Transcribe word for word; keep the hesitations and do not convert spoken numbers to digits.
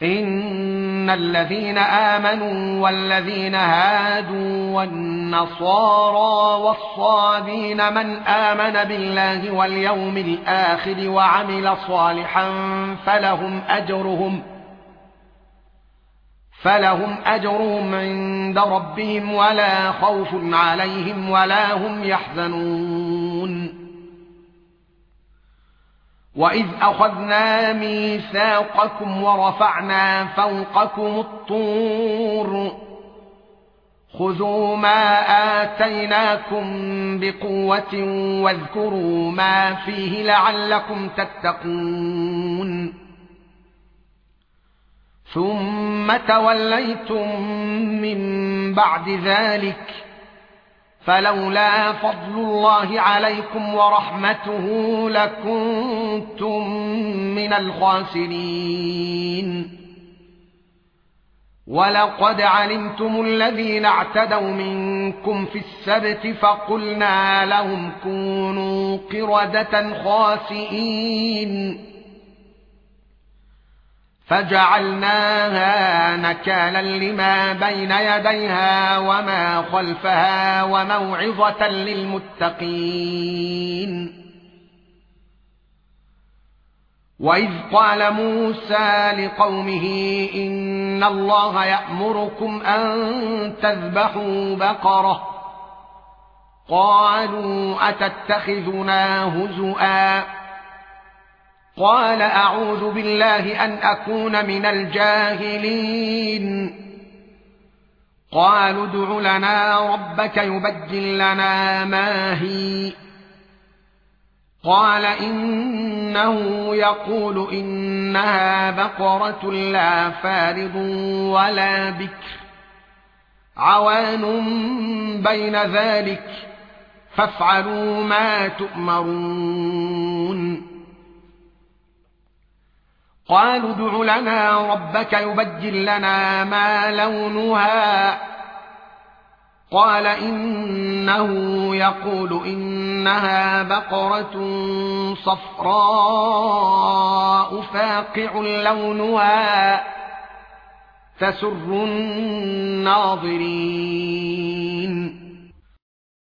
إن الذين آمنوا والذين هادوا والنصارى والصابين من آمن بالله واليوم الآخر وعمل صالحا فلهم أجرهم فلهم أجرهم عند ربهم ولا خوف عليهم ولا هم يحزنون. وإذ أخذنا ميثاقكم ورفعنا فوقكم الطور خذوا ما آتيناكم بقوة واذكروا ما فيه لعلكم تتقون. ثم توليتم من بعد ذلك فلولا فضل الله عليكم ورحمته لكنتم من الخاسرين. ولقد علمتم الذين اعتدوا منكم في السبت فقلنا لهم كونوا قردة خاسئين فجعلناها نكالا لما بين يديها وما خلفها وموعظة للمتقين. وإذ قال موسى لقومه إن الله يأمركم أن تذبحوا بقرة قالوا أتتخذنا هزؤا قال أعوذ بالله أن أكون من الجاهلين. قالوا ادع لنا ربك يبين لنا ما هي قال إنه يقول إنها بقرة لا فارض ولا بكر عوان بين ذلك فافعلوا ما تؤمرون. قالوا ادع لنا ربك يبين لنا ما لونها قال إنه يقول إنها بقرة صفراء فاقع لونها تسر الناظرين.